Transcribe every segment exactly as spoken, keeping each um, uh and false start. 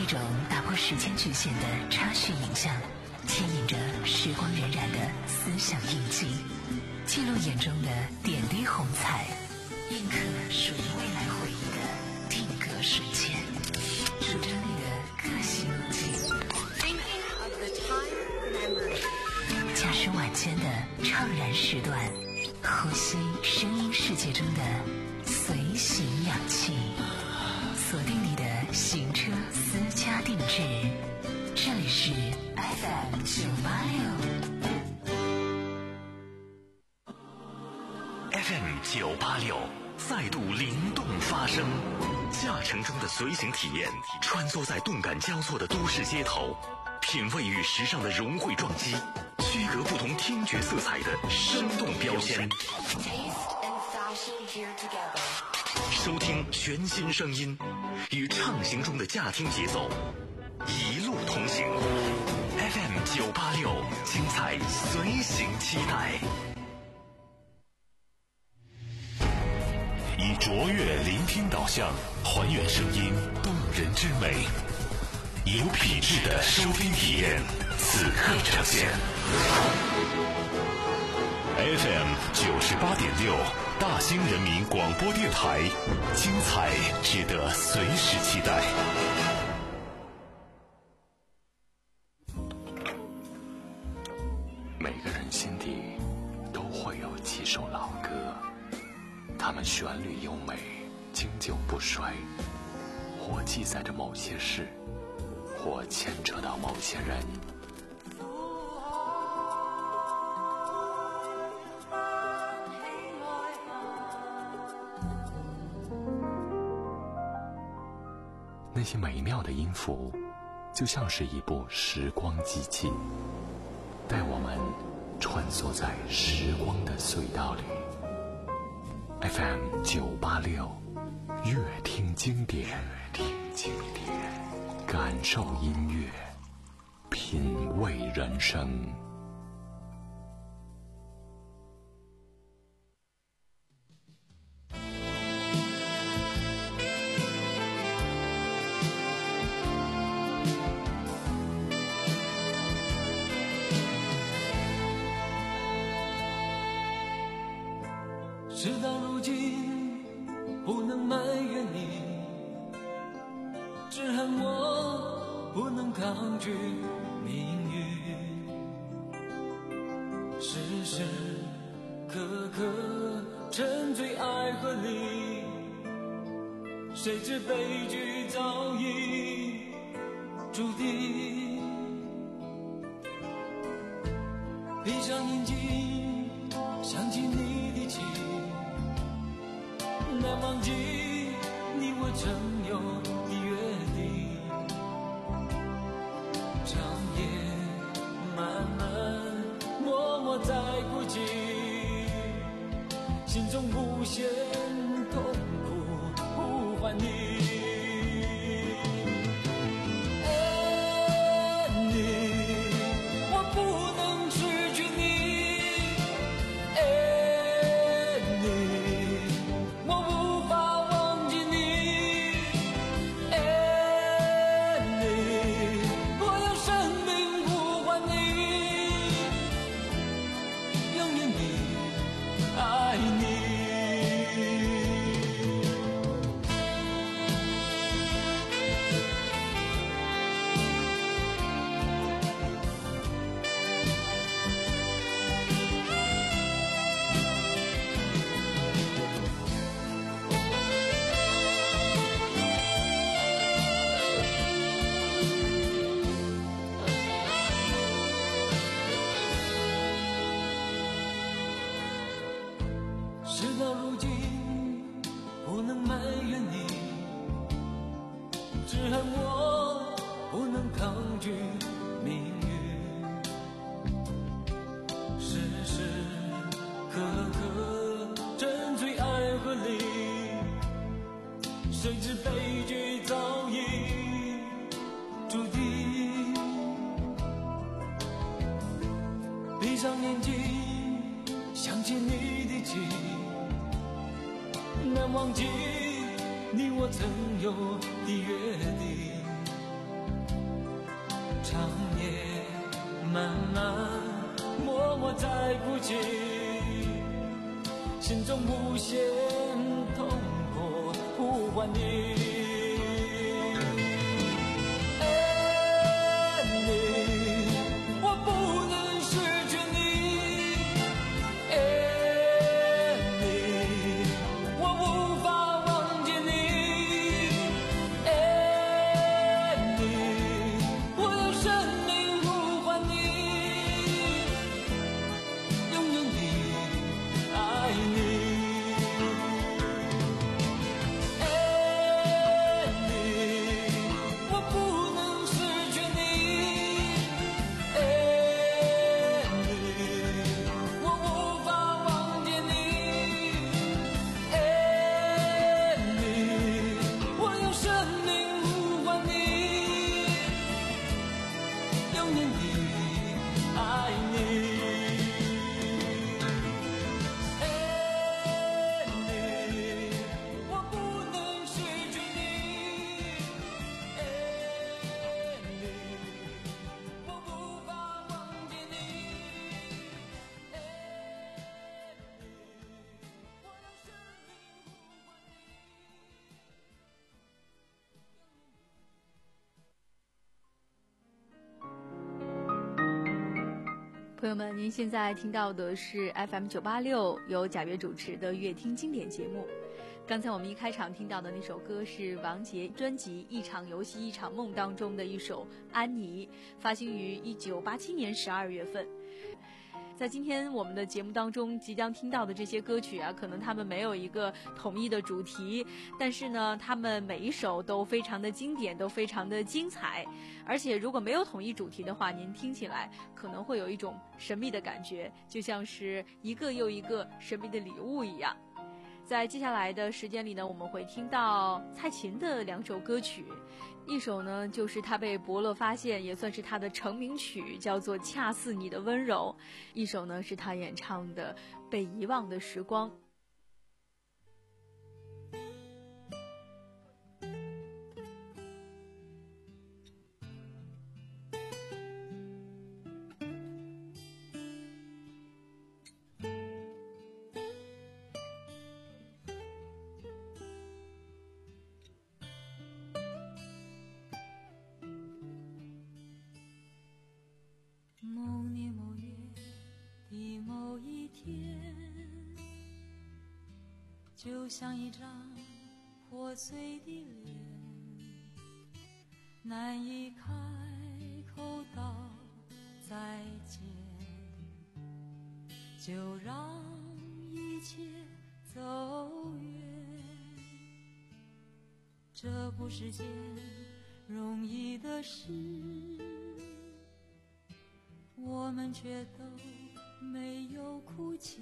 一种打破时间局限的插叙影像，牵引着时光荏苒的思想印记，记录眼中的点滴红彩，印刻属于未来回忆的定格瞬间，主张你的个性路径。驾驶晚间的怅然时段，呼吸声音世界中的随行氧气，锁定你的行车私家定制，这里是 F M 九八六 F M 九八六再度灵动发声，驾乘中的随行体验，穿梭在动感交错的都市街头，品味与时尚的融汇撞击，区隔不同听觉色彩的生动标签，收听全新声音，与畅行中的驾听节奏一路同行。 F M 九八六，精彩随行期待。 以卓越聆听导向，还原声音动人之美，有品质的收听体验，此刻呈现。F M 九十八点六，大兴人民广播电台，精彩值得随时期待。 每个人心底都会有几首老歌，它们旋律优美，经久不衰，或记载着某些事，或牵扯到某些人。那些美妙的音符，就像是一部时光机器，带我们穿梭在时光的隧道里。F M 九八六，乐听经典，乐听经典，感受音乐，品味人生。 事到如今，不能埋怨你，只恨我不能抗拒命运。时时刻刻沉醉爱河里，谁知悲剧早已注定。闭上眼睛，想起你的情，难忘记你我曾有的约定。长夜漫漫，默默在孤寂，心中无限痛苦呼唤你。爱你，我不能失去你，爱你，我无法忘记你，爱你，我用生命呼唤你，拥有你，爱你。事到如今，不能埋怨你，只恨我不能抗拒命运。时时刻刻沉醉爱河里，谁知悲剧早已注定。闭上眼睛，想起你的情，难忘记你我曾有的约定。 长夜慢慢默默在哭泣，心中无限痛苦呼唤你。 朋友们，您现在听到的是 F M 九八六由贾跃主持的乐听经典节目。刚才我们一开场听到的那首歌是王杰专辑《一场游戏一场梦》当中的一首《安妮》，发行于一九八七年十二月份。在今天我们的节目当中即将听到的这些歌曲啊，可能他们没有一个统一的主题，但是呢他们每一首都非常的经典，都非常的精彩。而且如果没有统一主题的话，您听起来可能会有一种神秘的感觉，就像是一个又一个神秘的礼物一样。在接下来的时间里呢，我们会听到蔡琴的两首歌曲，一首呢就是她被伯乐发现，也算是她的成名曲，叫做《恰似你的温柔》，一首呢是她演唱的《被遗忘的时光》。 某年某月的某一天，就像一张破碎的脸，难以开口道再见，就让一切走远。这不是件容易的事，我们却都没有哭泣，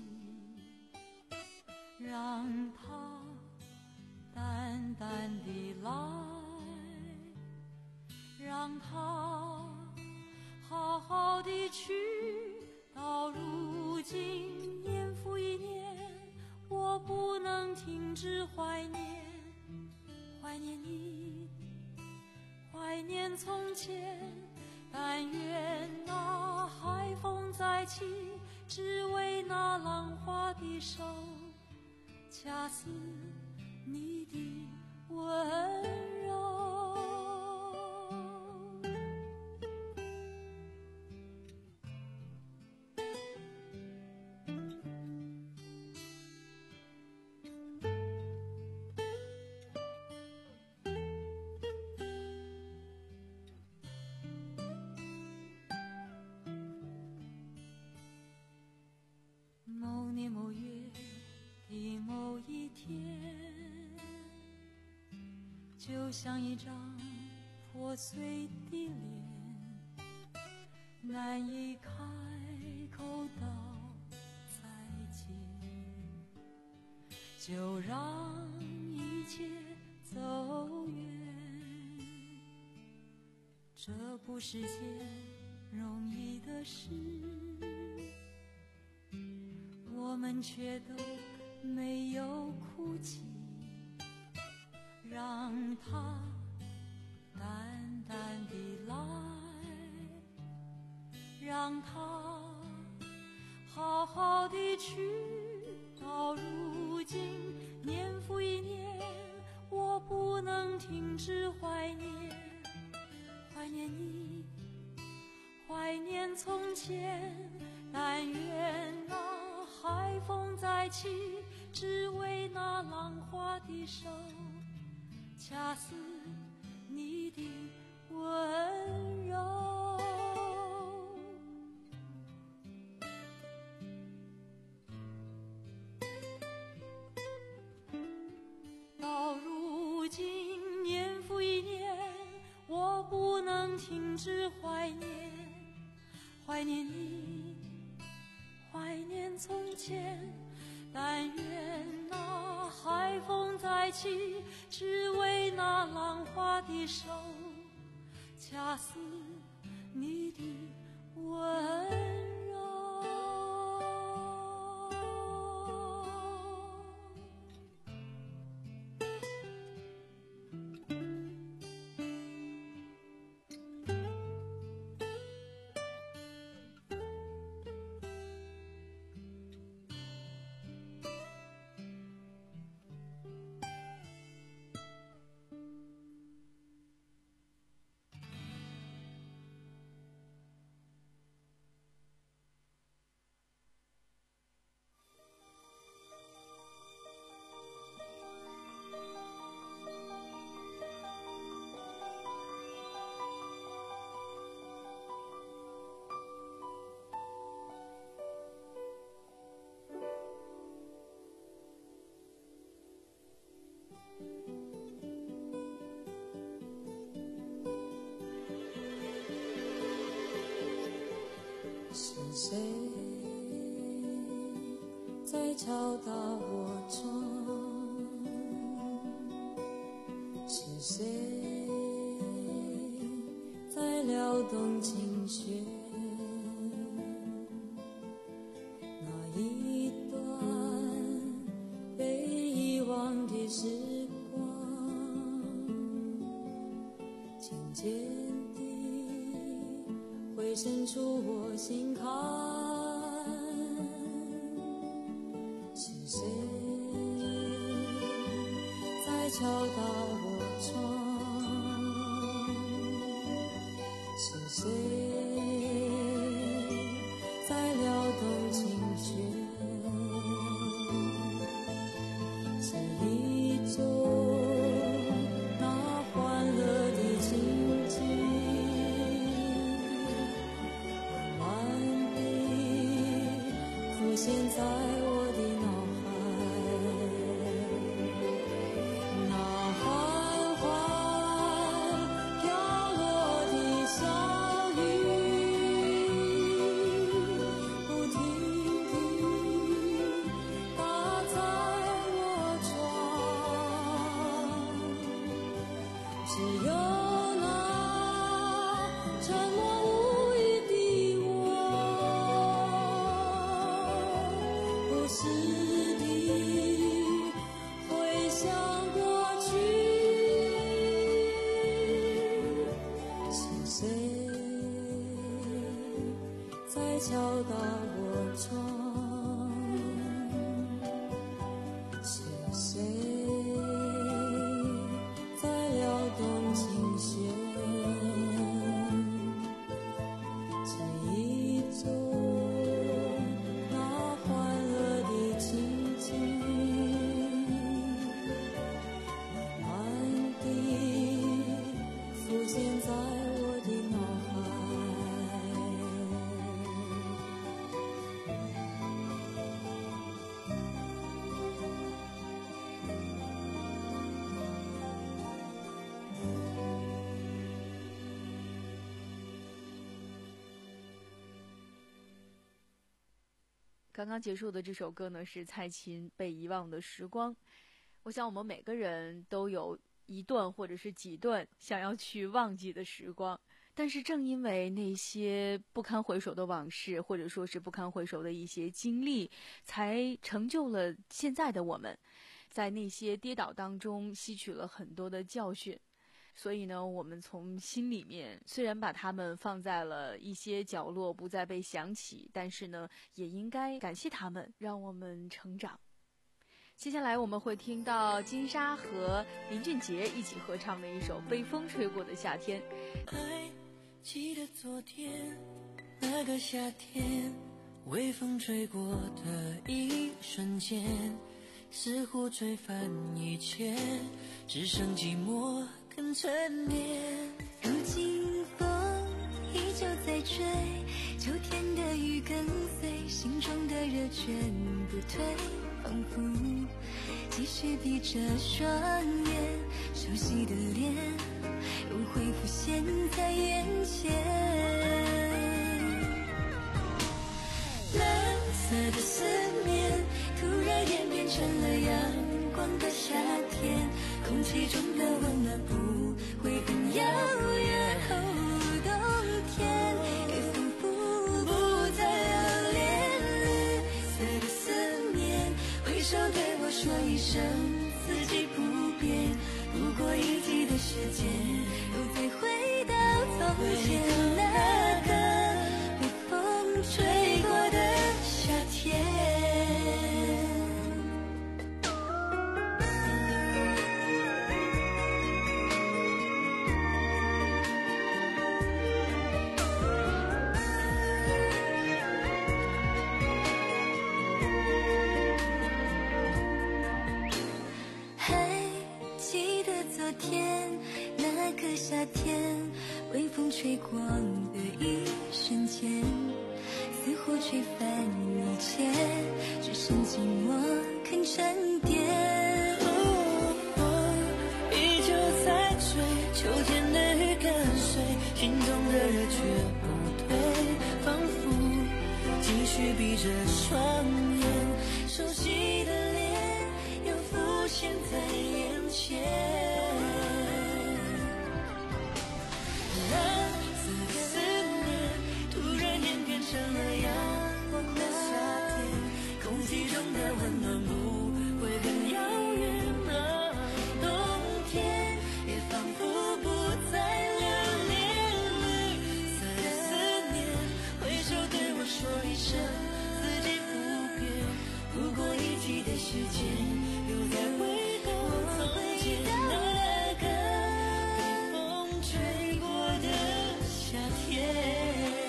让它淡淡地来，让它好好地去。到如今年复一年，我不能停止怀念，怀念你，怀念从前。但愿那海风再起，只为那浪花的手，恰似你的温柔。某年某月的某一天，就像一张破碎的脸，难以开口道再见，就让一切走远。这不是件容易的事，我们却都没有哭泣，让它淡淡地来， 他好好的去，到如今年复一年，我不能停止怀念，怀念你，怀念从前。但愿那海风再起，只为那浪花的手，恰似你的温柔。到如今年复一年，我不能停止怀念，怀念你，怀念从前。但愿那海风再起，只为那浪花的手，恰似你的温柔。 谁在敲打我窗？是谁在撩动琴弦？那一段被遗忘的时光，渐渐地会渗出我心坎。是谁在敲打我窗？是谁在撩动琴弦？是一种那欢乐的情景，慢地浮现在我的脑海。那缓缓飘落的小雨，不停地打在我窗，只有那沉默无语的我，不时地回想过去。是谁在敲打我窗？是谁在撩动琴弦？这一种那欢乐的情景，慢慢地浮现在我的脑海。 刚刚结束的这首歌呢，是蔡琴《被遗忘的时光》。我想我们每个人都有一段或者是几段想要去忘记的时光，但是正因为那些不堪回首的往事，或者说是不堪回首的一些经历，才成就了现在的我们，在那些跌倒当中吸取了很多的教训。 所以呢，我们从心里面虽然把他们放在了一些角落，不再被想起，但是呢，也应该感谢他们，让我们成长。接下来我们会听到金莎和林俊杰一起合唱的一首《被风吹过的夏天》。 还记得昨天那个夏天，微风吹过的一瞬间，似乎吹翻一切，只剩寂寞更沉淀。 如今风依旧在吹，秋天的雨跟随，心中的热全不退，仿佛继续闭着双眼，熟悉的脸又会浮现在眼前。蓝色的思念突然演变成了阳光的夏天，空气中的温暖不会很遥远，哦，冬天也仿佛不再留恋。绿色的思念挥手对我说一声四季不变，不过一季的时间，又再回到从前那个被风吹过的夏天。夏天微风吹过的一瞬间，似乎吹翻一切，只剩寂寞肯沉淀。 哦哦，依旧在追，秋天的雨跟随，心中的热却不退，仿佛继续闭着双眼，熟悉的脸又浮现在眼前。蓝色的思念突然演变成了阳光的夏天，空气中的温暖不会很遥远啊，冬天也仿佛不再留恋。绿色的思念挥手对我说一声四季不变，不过一季的时间，又再回到从前那个被风吹过的夏天。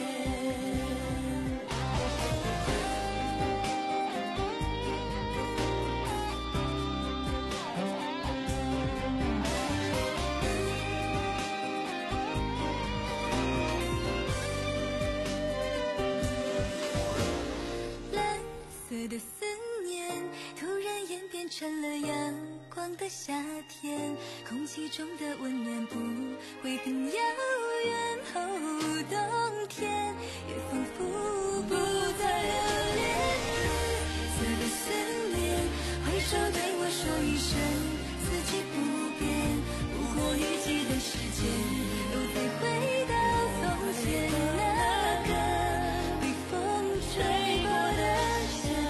蓝色的思念突然演变成了阳光的夏天，空气中的温暖不会很遥远，哦，冬天也仿佛不再留恋。绿色的思念挥手对我说一声四季不变，不过一季的时间，又再回到从前那个被风吹过的夏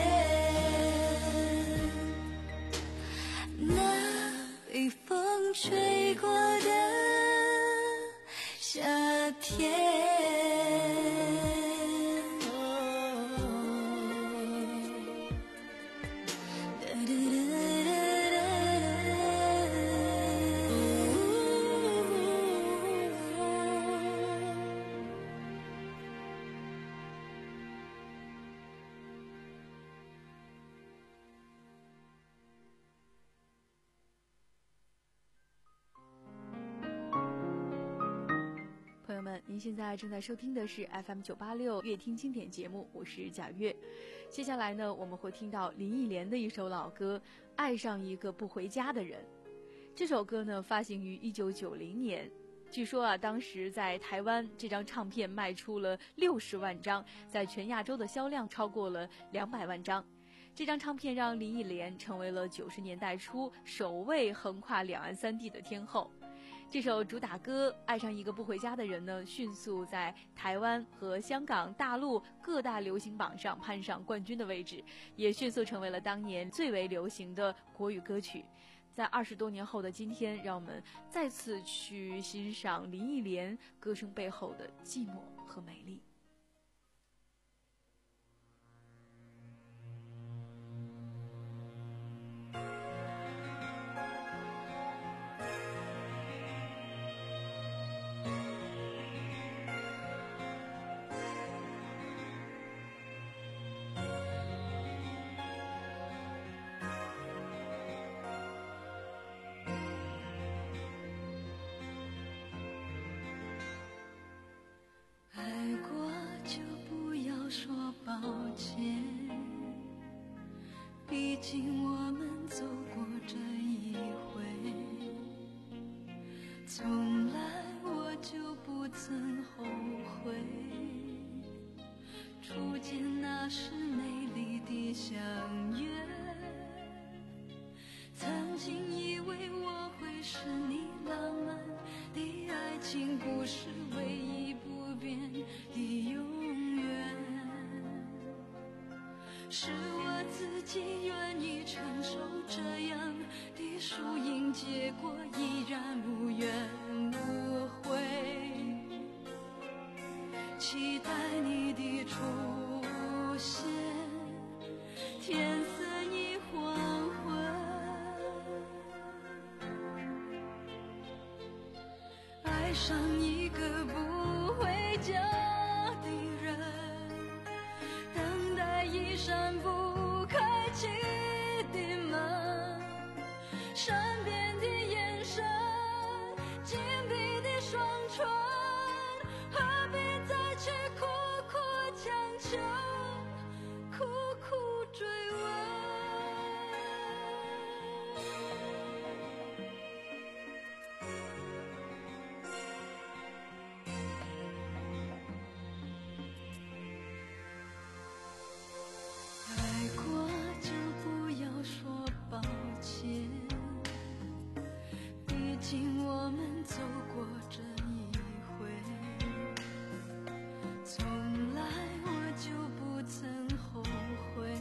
天，那被风吹过的夏天。 朋友们，您现在正在收听的是 F M 九八六乐听经典节目，我是贾月。接下来呢，我们会听到林忆莲的一首老歌《爱上一个不回家的人》。这首歌呢，发行于一九九零年。据说啊，当时在台湾这张唱片卖出了六十万张，在全亚洲的销量超过了两百万张。这张唱片让林忆莲成为了九十年代初首位横跨两岸三地的天后。这首主打歌《爱上一个不回家的人》呢，迅速在台湾和香港、大陆各大流行榜上攀上冠军的位置，也迅速成为了当年最为流行的国语歌曲。 在二十多年后的今天，让我们再次去欣赏林忆莲歌声背后的寂寞和美丽。 毕竟我们走过这一回，从来我就不曾后悔，初见那时美丽的相约，曾经以为我会是你浪漫的爱情故事唯一不变的永远，是我自己愿意承受这样的输赢结果，依然无怨无悔，期待你的出现，天色已黄昏，爱上一个不回家的人，等待一扇不开启的门，善变的眼神，紧闭的双唇，何必再去苦苦强求，苦苦追问。爱过就不要说抱歉，毕竟我们走过这一回，从来我就不曾后悔，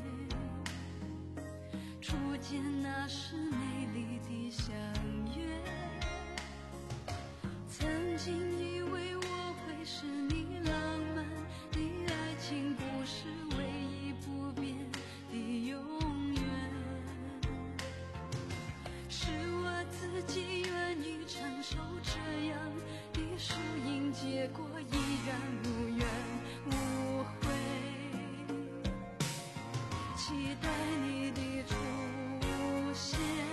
初见那时美丽的相约，曾经以为我会是你浪漫的爱情故事唯一不变的永远，是我自己愿意承受这样的输赢结果，依然无怨无悔，期待你的出现，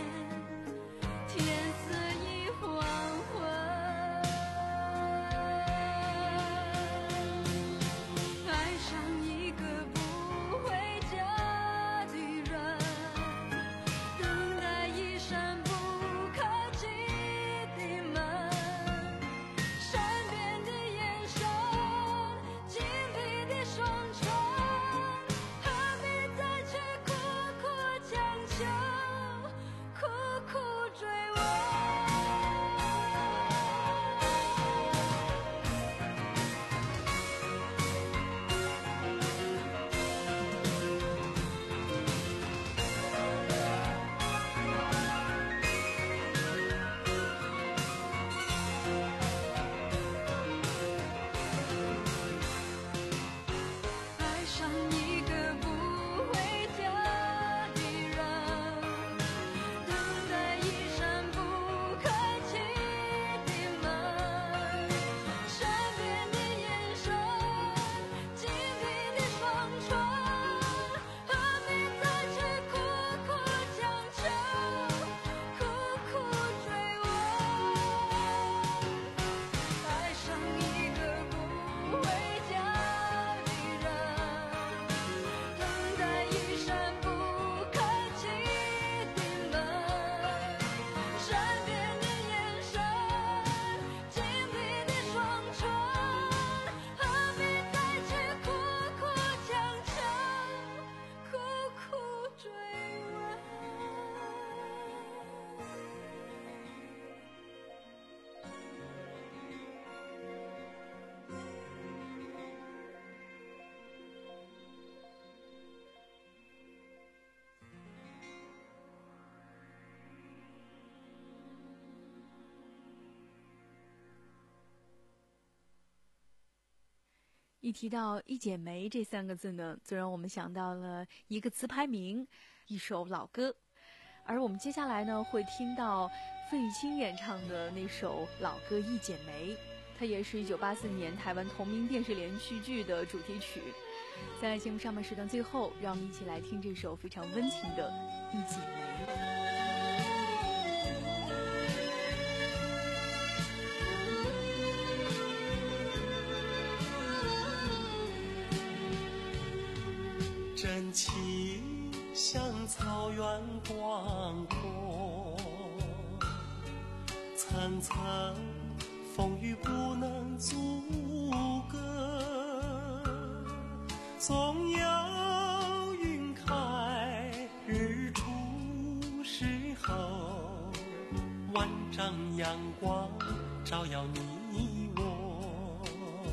一提到一剪梅这三个字呢，就让我们想到了一个词牌名，一首老歌。而我们接下来呢，会听到费玉清演唱的那首老歌《一剪梅》，它也是一九八四年台湾同名电视连续剧的主题曲。在节目上半时段最后，让我们一起来听这首非常温情的《一剪梅》。 真情像草原广阔，层层风雨不能阻隔，总有云开日出时候，万丈阳光照耀你我，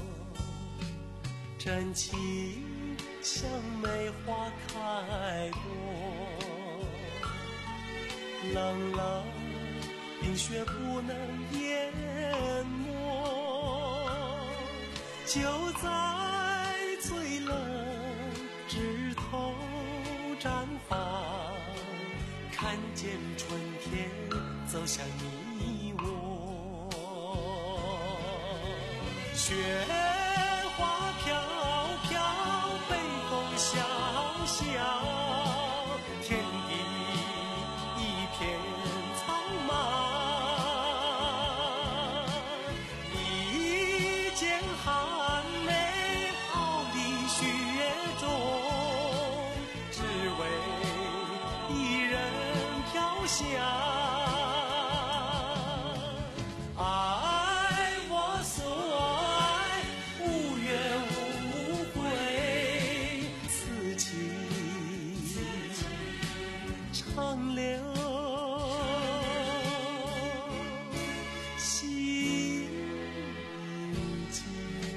真情像梅花开过，冷冷冰雪不能淹没，就在最冷枝头绽放，看见春天走向你我，雪花飘飘，北风萧萧，天地一片苍茫，一剪寒梅傲立雪中，只为一人飘香。爱我所爱，无怨无悔，此情长留心间。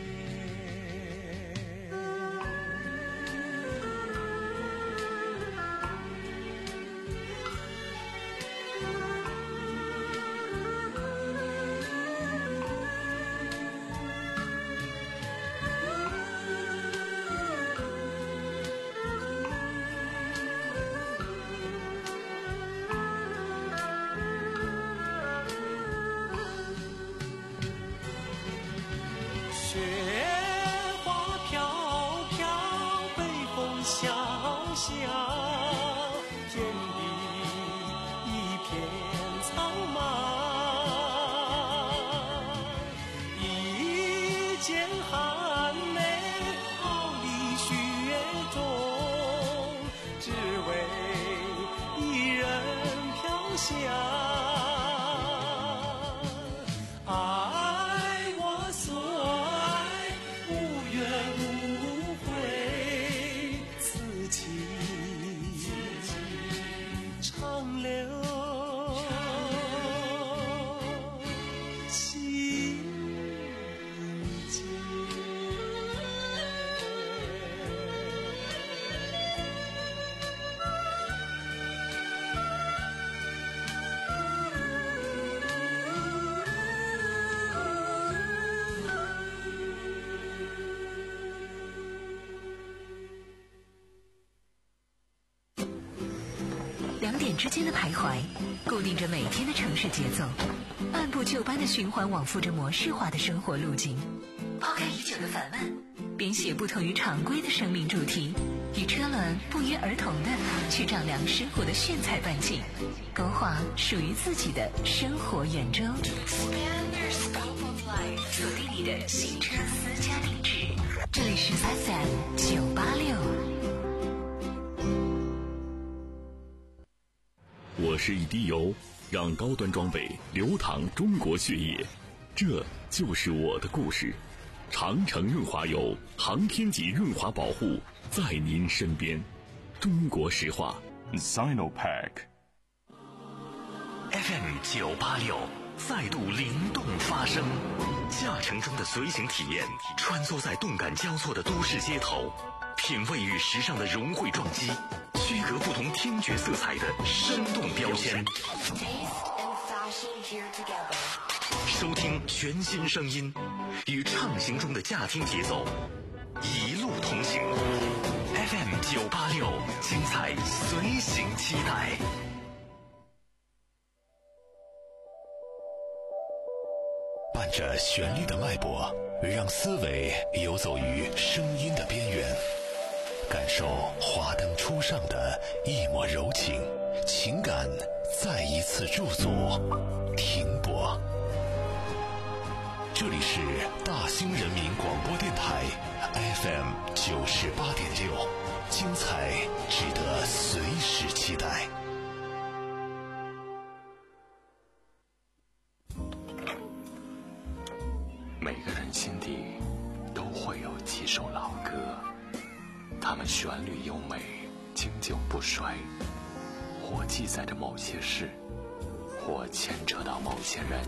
雪花飘飘，北风萧萧，天地一片苍茫，一剪寒梅傲立雪中，只为一人飘香。爱我所爱，无怨无悔，此情长留心间。 两点之间的徘徊，固定着每天的城市节奏，按部就班的循环往复着模式化的生活路径。抛开已久的烦闷，编写不同于常规的生命主题，与车轮不约而同的去丈量生活的炫彩半径，勾画属于自己的生活圆周。锁定你的行车私家地址，这里是 F M 九八六。 我是一滴油，让高端装备流淌中国血液，这就是我的故事。长城润滑油，航天级润滑保护，在您身边。中国石化 Sinopec F M 九八六再度灵动发声，驾乘中的随行体验，穿梭在动感交错的都市街头，品味与时尚的融汇撞击，区隔不同听觉色彩的生动标签。收听全新声音，与畅行中的驾听节奏， 一路同行。F M 九八六，精彩随行期待。伴着旋律的脉搏，让思维游走于声音的边缘，感受华灯初上的一抹柔情，情感再一次驻足停泊。这里是大兴人民广播电台 F M 九十八点六，精彩值得随时期待。 每个人心底都会有几首老歌，它们旋律优美，经久不衰，或记载着某些事，或牵扯到某些人。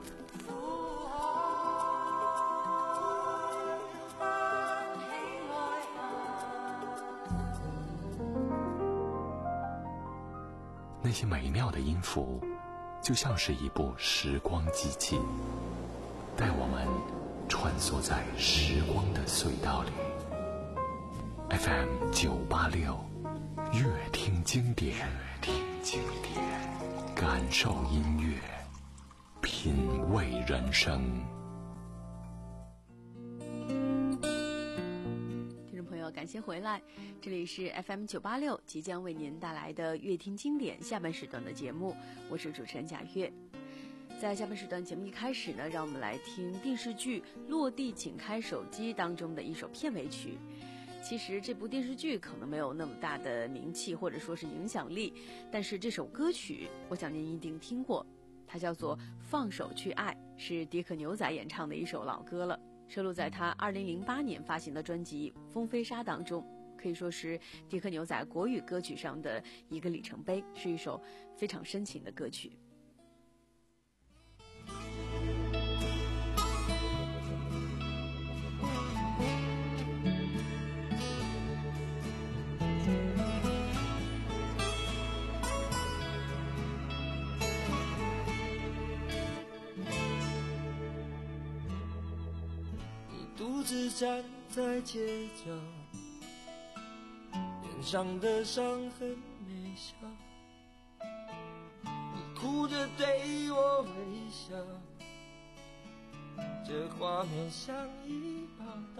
那些美妙的音符，就像是一部时光机器，带我们穿梭在时光的隧道里。 F M 九八六，乐听经典，乐听经典，感受音乐，品味人生。 感谢回来，这里是 F M 九八六，即将为您带来的乐听经典下半时段的节目，我是主持人贾月。在下半时段节目一开始呢，让我们来听电视剧《落地请开手机》当中的一首片尾曲。其实这部电视剧可能没有那么大的名气或者说是影响力，但是这首歌曲我想您一定听过，它叫做《放手去爱》，是迪克牛仔演唱的一首老歌了，收录在他二零零八年发行的专辑《风飞沙》当中，可以说是迪克牛仔国语歌曲上的一个里程碑，是一首非常深情的歌曲。 独自站在街角，脸上的伤痕没消，你哭着对我微笑，这画面像一报道。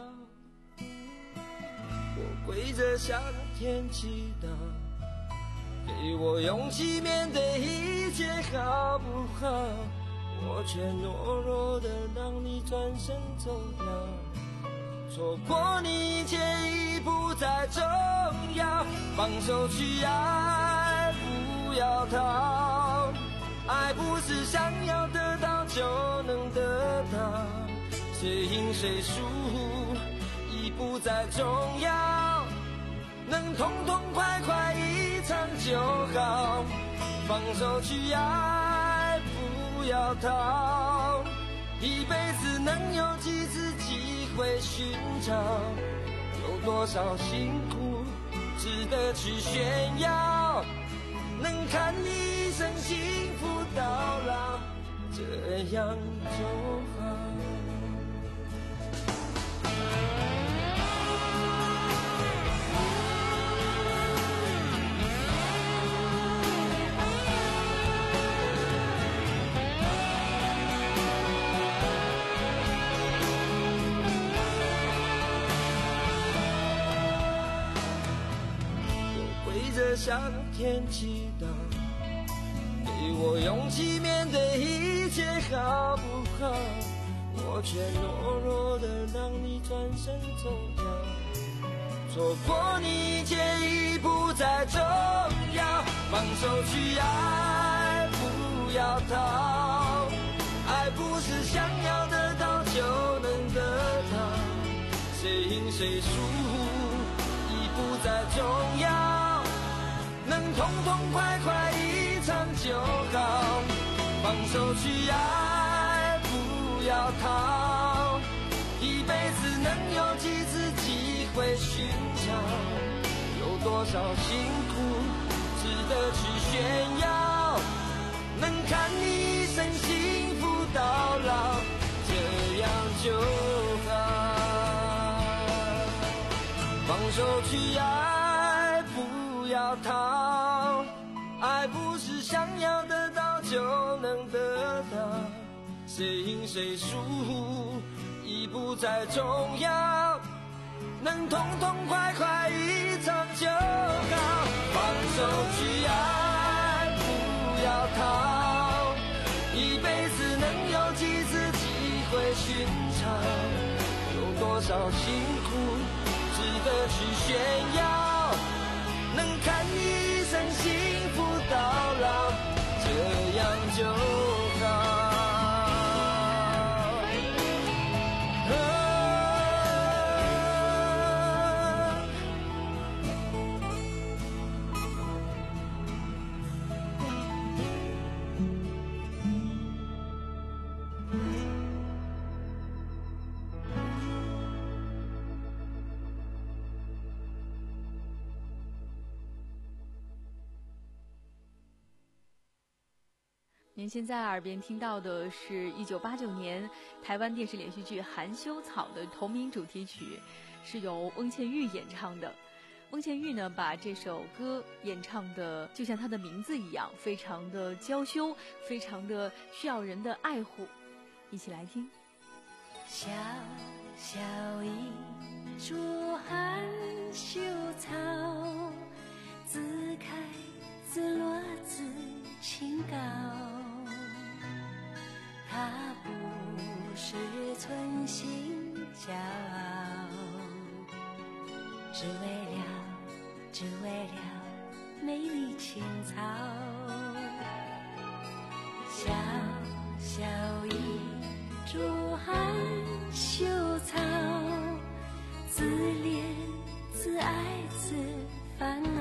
我跪着向天祈祷，给我勇气面对一切好不好？我却懦弱的让你转身走掉，错过你一切已不再重要，放手去爱，不要逃，爱不是想要得到就能得到，谁赢谁输已不再重要，能痛痛快快一场就好，放手去爱，不要逃，一辈子能有几次机会寻找，有多少辛苦值得去炫耀，能看你一生幸福到老，这样就好。向天祈祷，给我勇气面对一切好不好？我却懦弱的让你转身走掉，错过你一切已不再重要，放手去爱，不要逃，爱不是想要得到就能得到，谁赢谁输已不再重要，能痛痛快快一场就好，放手去爱，不要逃，一辈子能有几次机会寻找，有多少辛苦值得去炫耀，能看你一生幸福到老，这样就好。 手去爱，不要逃。爱不是想要得到就能得到，谁赢谁输已不再重要，能痛痛快快一场就好。放手去爱，不要逃，一辈子能有几次机会寻找，有多少辛苦值得去炫耀，能看你一生幸福到老，这样就好。 您现在耳边听到的是一九八九年台湾电视连续剧《含羞草》的同名主题曲，是由翁倩玉演唱的。翁倩玉呢，把这首歌演唱的就像她的名字一样，非常的娇羞，非常的需要人的爱护。一起来听。 小小一株含羞草，自开自落自清高，它不是存心骄傲，只为了只为了美丽青草。小小一株含羞草，自怜自爱自烦恼，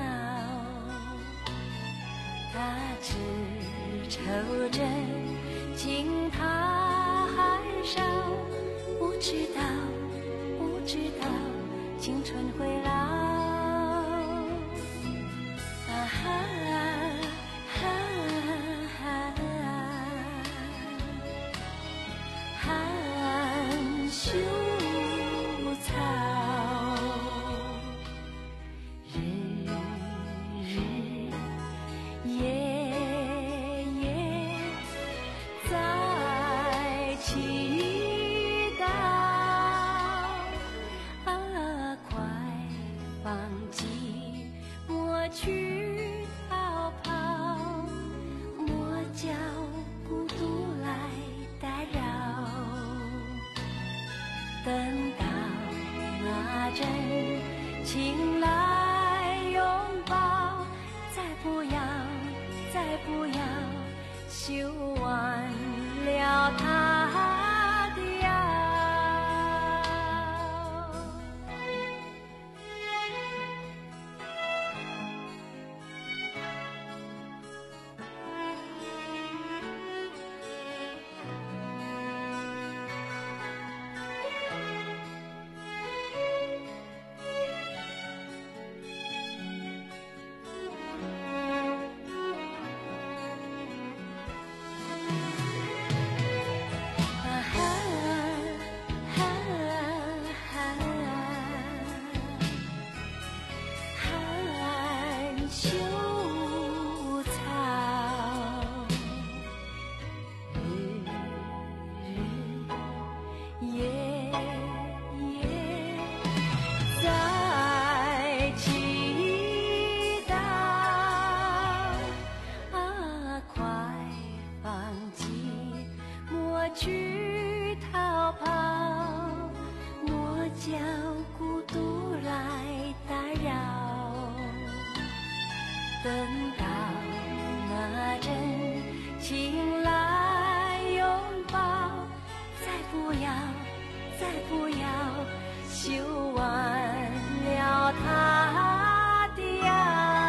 它只抽针经它海上，不知道不知道青春会老。啊哈哈哈含羞草，日日夜夜在祈祷，啊，快放弃莫去逃跑，莫叫孤独来打扰，等到那阵情来拥抱，再不要再不要修完了它的腰。去逃跑，莫叫孤独来打扰，等到那阵情来拥抱，再不要再不要修完了它的腰。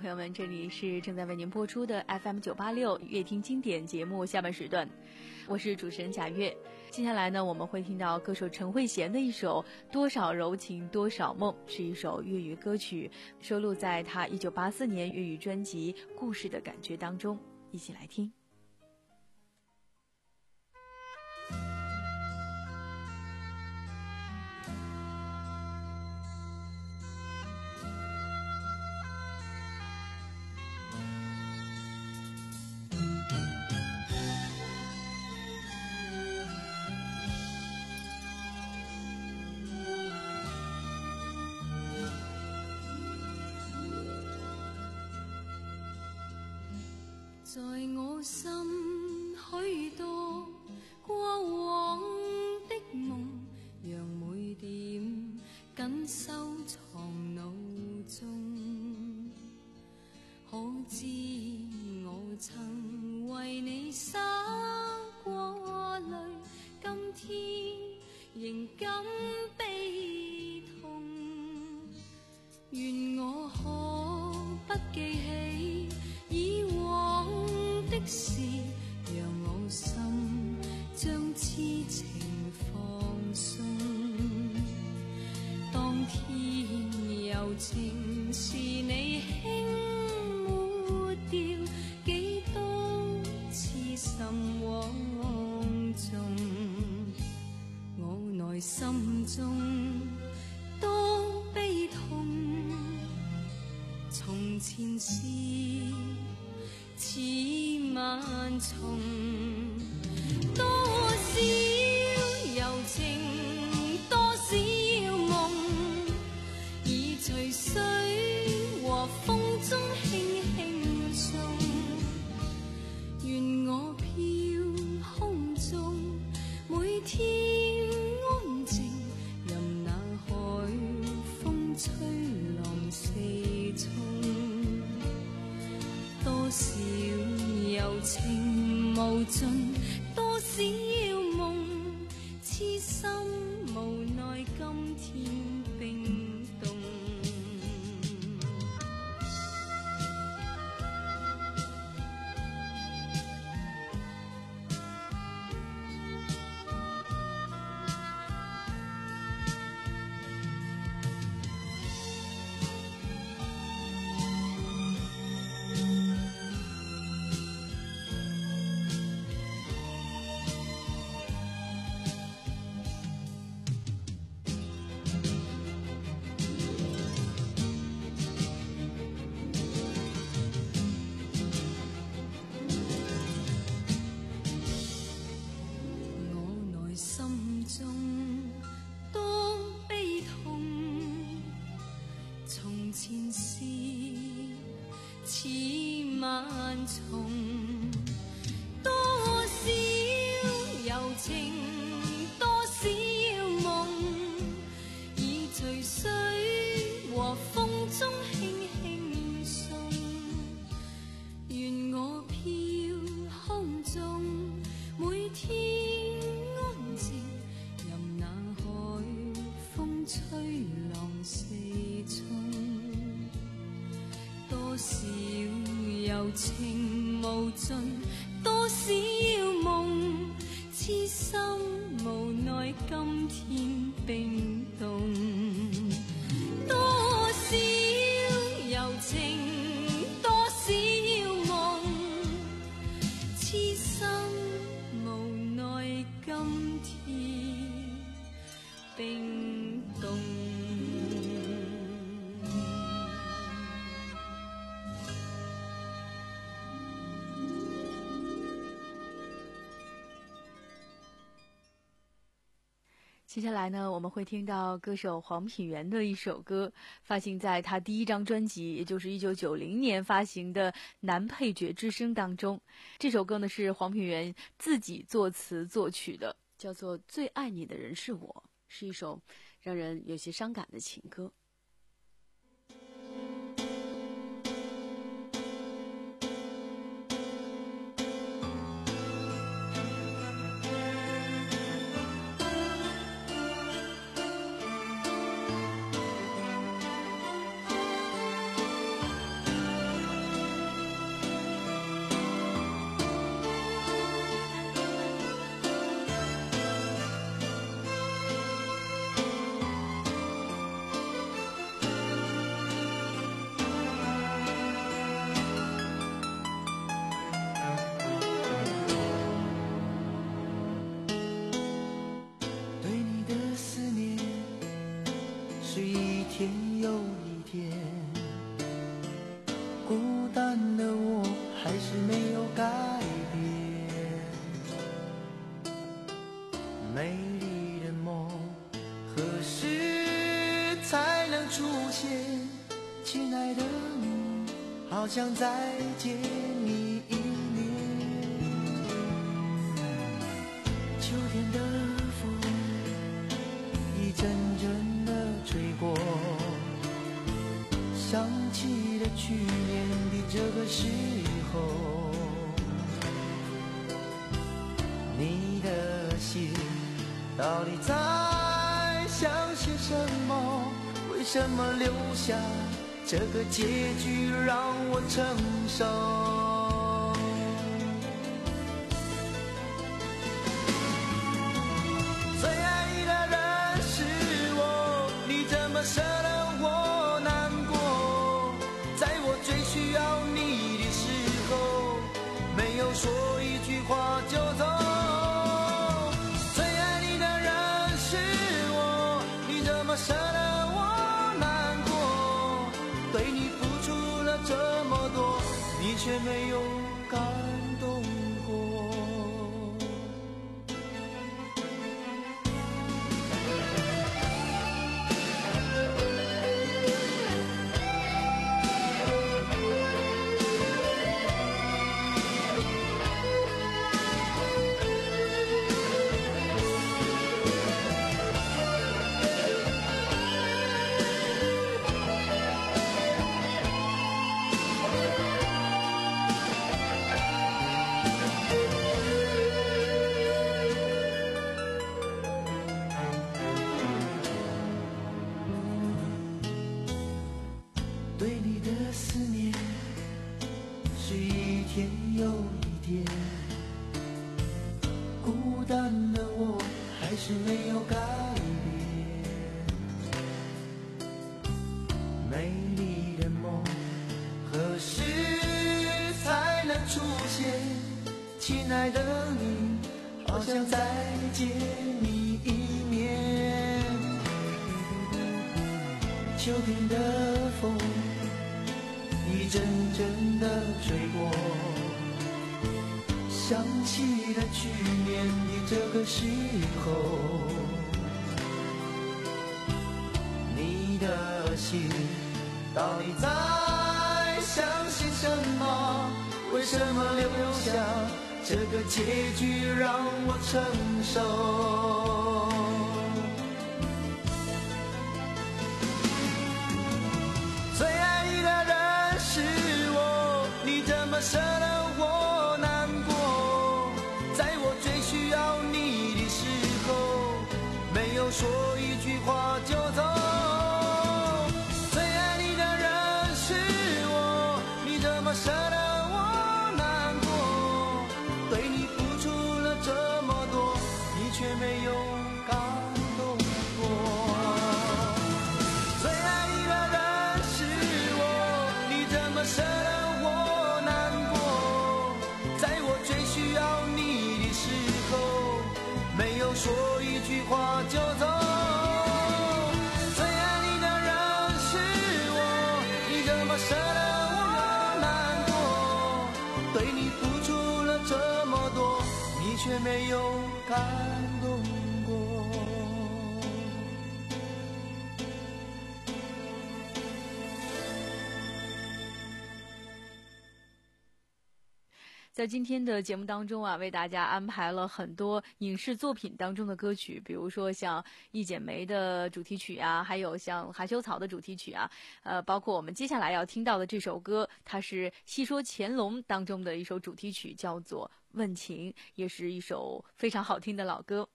朋友们，这里是正在为您播出的 F M 九八六乐听经典节目下半时段，我是主持人贾月。接下来呢，我们会听到歌手陈慧娴的一首《多少柔情多少梦》，是一首粤语歌曲，收录在她一九八四年粤语专辑《故事的感觉》当中，一起来听。 在我心許多過往的夢，讓每點緊收藏腦中。可知我曾為你灑過淚，今天仍感悲痛。願我可不記起以往的事，讓我心將痴情放鬆。當天柔情是你輕抹掉，幾多痴心枉縱，我內心中多悲痛。從前事似萬重，多少柔情多少夢，已隨水和風中輕輕送。願我飄空中每天安靜，任那海風吹浪四沖。多少柔情無盡，多少夢痴心無奈，今天冰凍。柔情無盡，多少夢痴心無奈，今天冰凍。多少柔情，多少夢痴心無奈，今天冰凍。 接下来呢，我们会听到歌手黄品源的一首歌，发行在他第一张专辑，也就是一九九零年发行的《男配角之声》当中。这首歌呢是黄品源自己作词作曲的，叫做《最爱你的人是我》，是一首让人有些伤感的情歌。 又一天，孤单的我还是没有改变。美丽的梦何时才能出现？亲爱的你，好想再见你一面。秋天的风一阵阵的吹过，想起了去年的这个时候，你的心到底在想些什么？为什么留下这个结局让我承受？最爱你的人是我，你怎么舍得我难过？在我最需要你的时候，没有说一句话就走。最爱你的人是我，你怎么舍得我难过？对你付出了这么多，你却没有感动过。对你的思念是一天又一天，孤单的我还是没有改变。美丽的梦何时才能出现？亲爱的你，好想再见你一面。秋天的风一阵阵的吹过，想起了去年的这个时候，你的心到底在想些什么？为什么留下这个结局让我承受？最爱你的人是我，你怎么舍得我难过？在我最需要你的时候，没有说一句话就走。最爱你的人是我，你怎么舍得我难过？对你付出了这么多，你却没有感动过。最爱你的人舍得我难过，在我最需要你的时候，没有说一句话就走。最爱你的人是我，你怎么舍得我难过？对你付出了这么多，你却没有感动过。 在今天的节目当中啊，为大家安排了很多影视作品当中的歌曲，比如说像《一剪梅》的主题曲啊，还有像《含羞草》的主题曲啊，呃，包括我们接下来要听到的这首歌，它是《戏说乾隆》当中的一首主题曲，叫做《问情》，也是一首非常好听的老歌。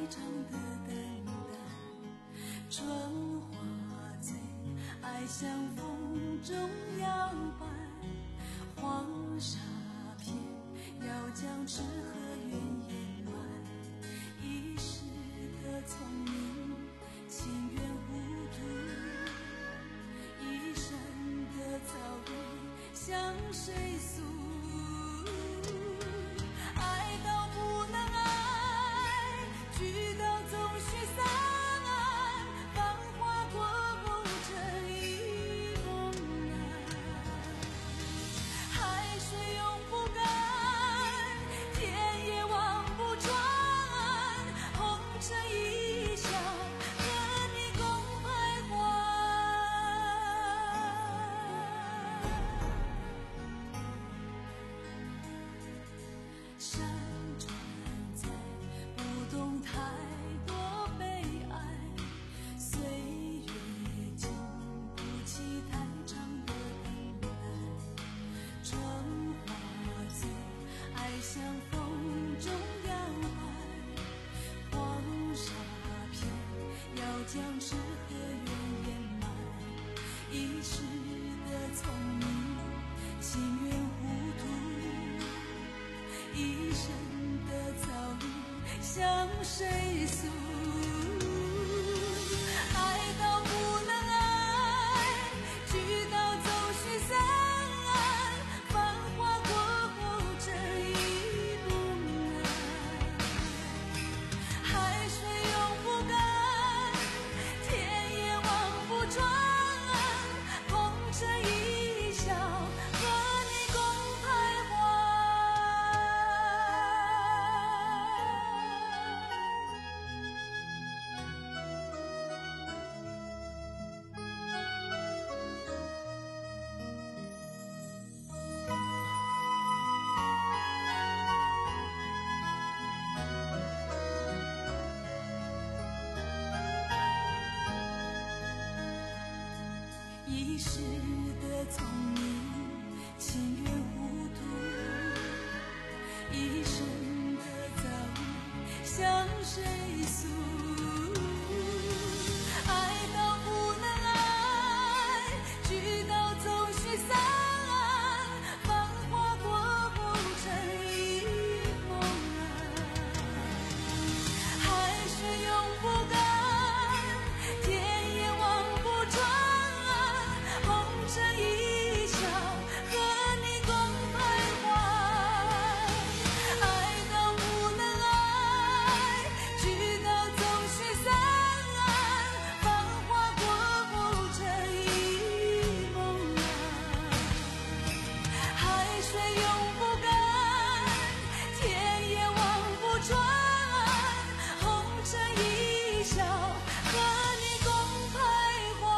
长的等待。春花醉，爱像风中摇摆，黄沙片要将痴和怨掩埋。一时的聪明，情愿糊涂，一生的遭遇向谁诉？爱到不能爱，聚到总须散，繁华过后这一梦难。海水永不干，天也望不穿，红尘一笑，和你共徘徊。山川在，不懂太多悲哀，岁月经不起太长的等待。春花醉，爱像风中摇摆，黄沙片要将痴和怨掩埋。一时的聪明，情愿糊涂，一生的遭遇向谁诉？爱到不能爱，聚到总须散，繁华过后这一梦难。海水永不干，天也望不穿，红尘一笑，和你共徘徊。一时的聪明，情愿糊涂，一生的遭遇向谁诉？爱到不能爱，聚到总须散，繁华过后这一梦难。海水永不干，天也望不穿，红尘一笑，和你共徘徊。爱到不能爱，聚到总须散，繁华过后这一梦难。海水永不干，天也望不穿，红尘一笑，和你共徘徊。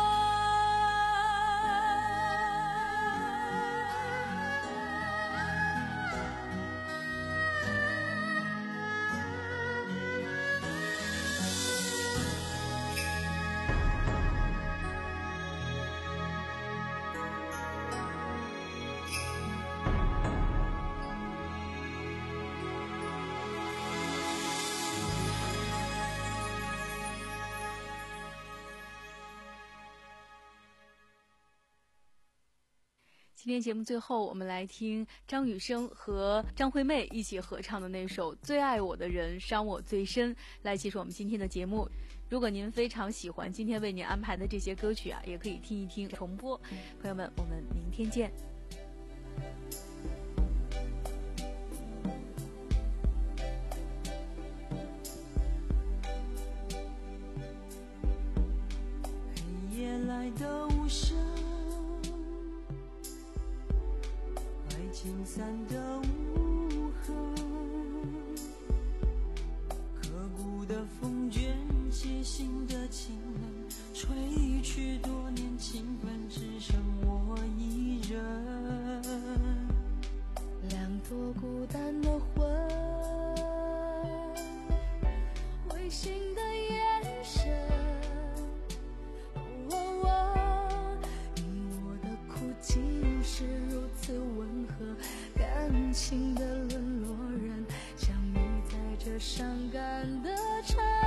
今天节目最后，我们来听张雨生和张惠妹一起合唱的那首《最爱我的人伤我最深》，来结束我们今天的节目。如果您非常喜欢今天为您安排的这些歌曲啊，也可以听一听重播。朋友们，我们明天见。 黑夜来的无声，爱情散的无痕，刻骨的风卷起心的情冷，吹去多年情分，只剩我一人。 两朵孤单的魂，灰心的眼神，哦哦，你我的苦竟是如此温和，感情的沦落人，相遇在这伤感的城。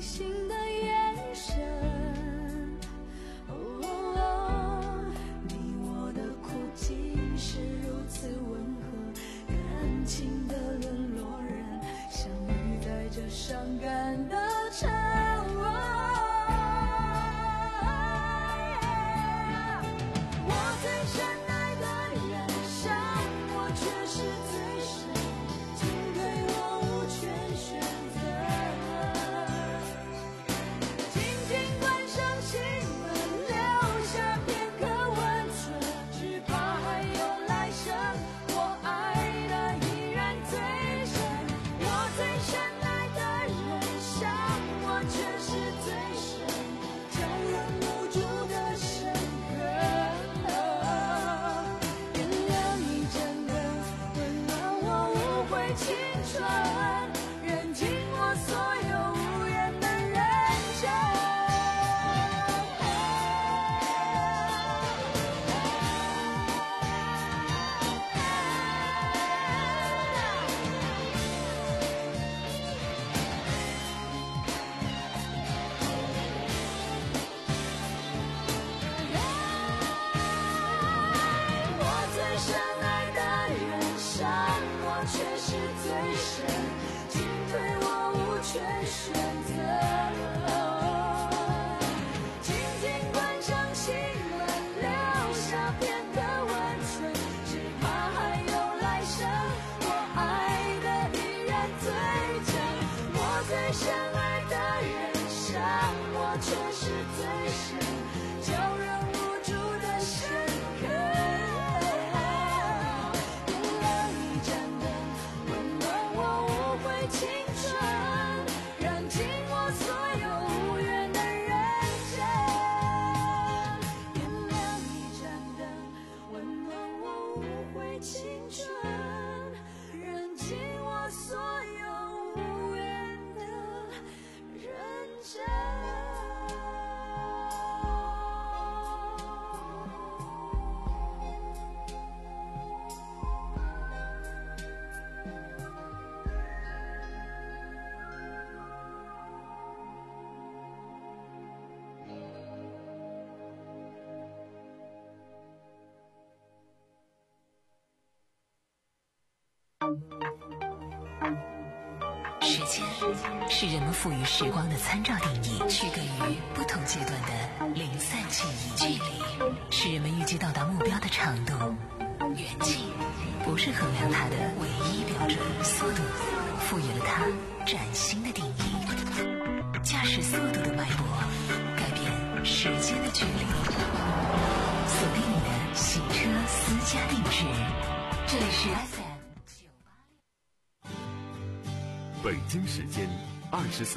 心的眼神。哦，你我的哭泣是如此温和，感情的沦落人相遇在这伤感的城。我最深爱的人伤我却是最深，进退我无权选择。紧紧关上心门，留下片刻温存，只怕还有来生，我爱的依然最深。我最深爱的人伤我却是最深，叫人无助的深刻。原谅你真的温暖我无悔青春，认尽我所有无言的认真。我最深爱的人伤我却是最深，进退我无权选择。紧紧关上心门，留下片刻温存，只怕还有来生，我爱的依然最真。我最深爱的人伤我却是最深，叫人无助的深刻。原谅你真的温暖我无悔青春，燃尽我所有无缘的认真。原谅你真的温暖我无悔青春，燃尽我所有无缘的认真。 时间是人们赋予时光的参照定义，区隔于不同阶段的零散记忆。距离是人们预计到达目标的长度，远近不是衡量它的唯一标准。速度赋予了它崭新的定义，驾驶速度的脉搏，改变时间的距离。锁定你的行车私家定制，这里是 F M 九八六。 北京时间二十四